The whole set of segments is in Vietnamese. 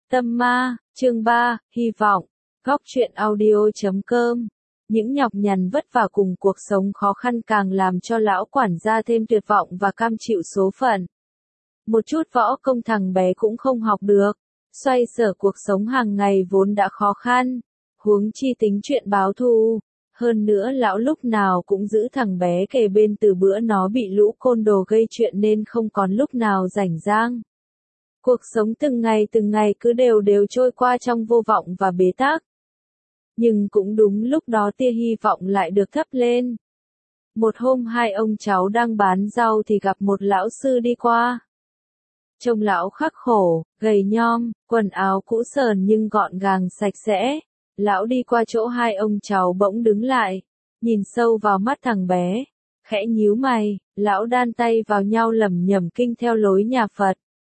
Tâm ma, chương 3, hy vọng. Góc truyện audio.com. Những nhọc nhằn vất vả cùng cuộc sống khó khăn càng làm cho lão quản gia thêm tuyệt vọng và cam chịu số phận. Một chút võ công thằng bé cũng không học được, xoay sở cuộc sống hàng ngày vốn đã khó khăn, huống chi tính chuyện báo thù. Hơn nữa lão lúc nào cũng giữ thằng bé kề bên từ bữa nó bị lũ côn đồ gây chuyện nên không còn lúc nào rảnh rang. Cuộc sống từng ngày cứ đều trôi qua trong vô vọng và bế tắc. Nhưng cũng đúng lúc đó tia hy vọng lại được thắp lên. Một hôm hai ông cháu đang bán rau thì gặp một lão sư đi qua. Trông lão khắc khổ, gầy nhom, quần áo cũ sờn nhưng gọn gàng sạch sẽ. Lão đi qua chỗ hai ông cháu bỗng đứng lại, nhìn sâu vào mắt thằng bé, khẽ nhíu mày, lão đan tay vào nhau lẩm nhẩm kinh theo lối nhà Phật.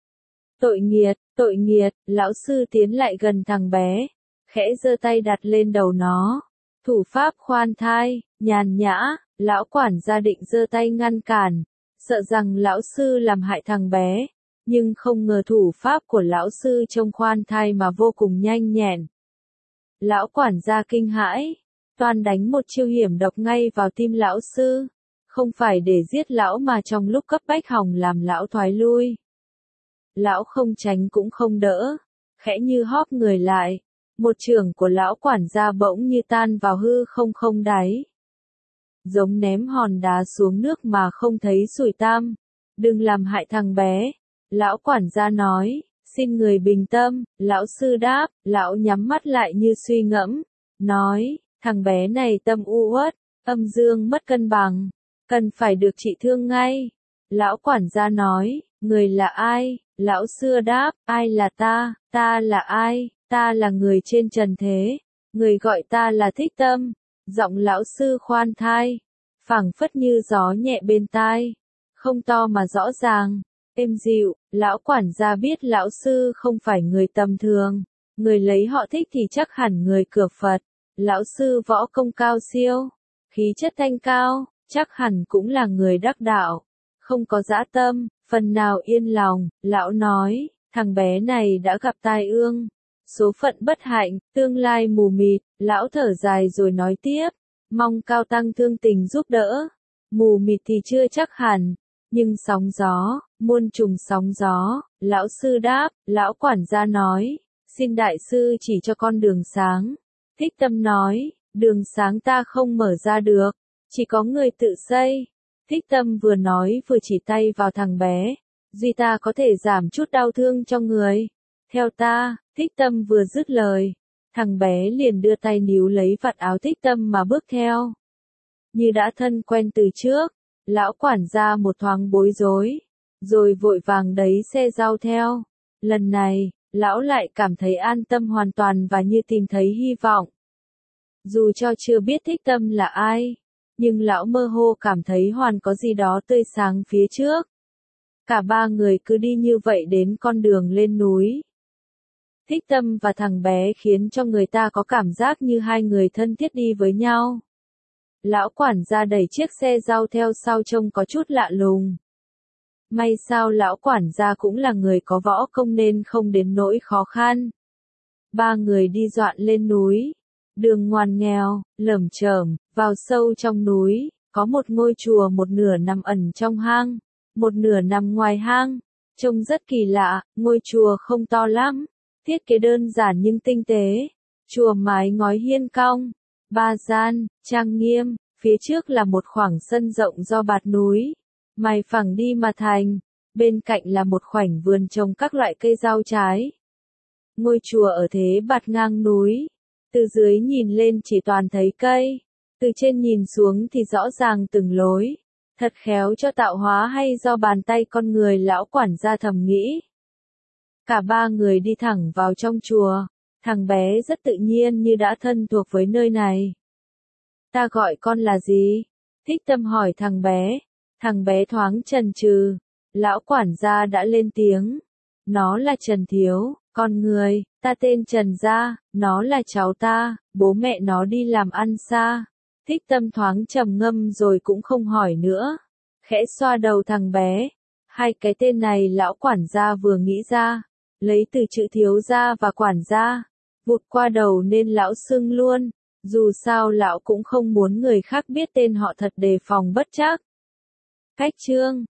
Tội nghiệt, lão sư tiến lại gần thằng bé, khẽ giơ tay đặt lên đầu nó. Thủ pháp khoan thai, nhàn nhã, lão quản gia định giơ tay ngăn cản, sợ rằng lão sư làm hại thằng bé, nhưng không ngờ thủ pháp của lão sư trông khoan thai mà vô cùng nhanh nhẹn. Lão quản gia kinh hãi, toan đánh một chiêu hiểm độc ngay vào tim lão sư, không phải để giết lão mà trong lúc cấp bách hòng làm lão thoái lui. Lão không tránh cũng không đỡ, khẽ như hóp người lại, một chưởng của lão quản gia bỗng như tan vào hư không đáy. Giống ném hòn đá xuống nước mà không thấy sủi tăm. Đừng làm hại thằng bé, lão quản gia nói, xin người bình tâm. Lão sư đáp, lão nhắm mắt lại như suy ngẫm, nói, thằng bé này tâm u uất, âm dương mất cân bằng, cần phải được trị thương ngay. Lão quản gia nói, người là ai? Lão sư đáp, ai là ta là ai? Ta là người trên trần thế, người gọi ta là Thích Tâm. Giọng lão sư khoan thai, phảng phất như gió nhẹ bên tai, không to mà rõ ràng, êm dịu. Lão quản gia biết lão sư không phải người tầm thường, người lấy họ Thích thì chắc hẳn người cửa Phật. Lão sư võ công cao siêu, khí chất thanh cao, chắc hẳn cũng là người đắc đạo, không có dã tâm, phần nào yên lòng. Lão nói, thằng bé này đã gặp tai ương, số phận bất hạnh, tương lai mù mịt. Lão thở dài rồi nói tiếp, mong cao tăng thương tình giúp đỡ. Mù mịt thì chưa chắc hẳn, nhưng sóng gió, muôn trùng sóng gió. Lão sư đáp, lão quản gia nói, xin đại sư chỉ cho con đường sáng. Thích Tâm nói, đường sáng ta không mở ra được, chỉ có người tự xây. Thích Tâm vừa nói vừa chỉ tay vào thằng bé, duy ta có thể giảm chút đau thương cho người. Theo ta. Thích Tâm vừa dứt lời, thằng bé liền đưa tay níu lấy vạt áo Thích Tâm mà bước theo. Như đã thân quen từ trước, lão quản gia một thoáng bối rối, rồi vội vàng đẩy xe rau theo. Lần này, lão lại cảm thấy an tâm hoàn toàn và như tìm thấy hy vọng. Dù cho chưa biết Thích Tâm là ai, nhưng lão mơ hồ cảm thấy hoàn có gì đó tươi sáng phía trước. Cả ba người cứ đi như vậy đến con đường lên núi. Thích Tâm và thằng bé khiến cho người ta có cảm giác như hai người thân thiết đi với nhau. Lão quản gia đẩy chiếc xe rau theo sau trông có chút lạ lùng. May sao lão quản gia cũng là người có võ công nên không đến nỗi khó khăn. Ba người đi dọn lên núi. Đường ngoằn nghèo, lởm chởm, vào sâu trong núi, có một ngôi chùa một nửa nằm ẩn trong hang, một nửa nằm ngoài hang. Trông rất kỳ lạ, ngôi chùa không to lắm. Thiết kế đơn giản nhưng tinh tế, chùa mái ngói hiên cong, ba gian, trang nghiêm, phía trước là một khoảng sân rộng do bạt núi, mài phẳng đi mà thành, bên cạnh là một khoảnh vườn trồng các loại cây rau trái. Ngôi chùa ở thế bạt ngang núi, từ dưới nhìn lên chỉ toàn thấy cây, từ trên nhìn xuống thì rõ ràng từng lối, thật khéo cho tạo hóa hay do bàn tay con người. Lão quản gia thầm nghĩ. Cả ba người đi thẳng vào trong chùa, thằng bé rất tự nhiên như đã thân thuộc với nơi này. Ta gọi con là gì? Thích Tâm hỏi thằng bé thoáng chần chừ, lão quản gia đã lên tiếng. Nó là Trần Thiếu, con người, ta tên Trần Gia, nó là cháu ta, bố mẹ nó đi làm ăn xa. Thích Tâm thoáng trầm ngâm rồi cũng không hỏi nữa, khẽ xoa đầu thằng bé. Hai cái tên này lão quản gia vừa nghĩ ra, lấy từ chữ thiếu gia và quản gia, vụt qua đầu nên lão xưng luôn, dù sao lão cũng không muốn người khác biết tên họ thật đề phòng bất trắc. Cách chương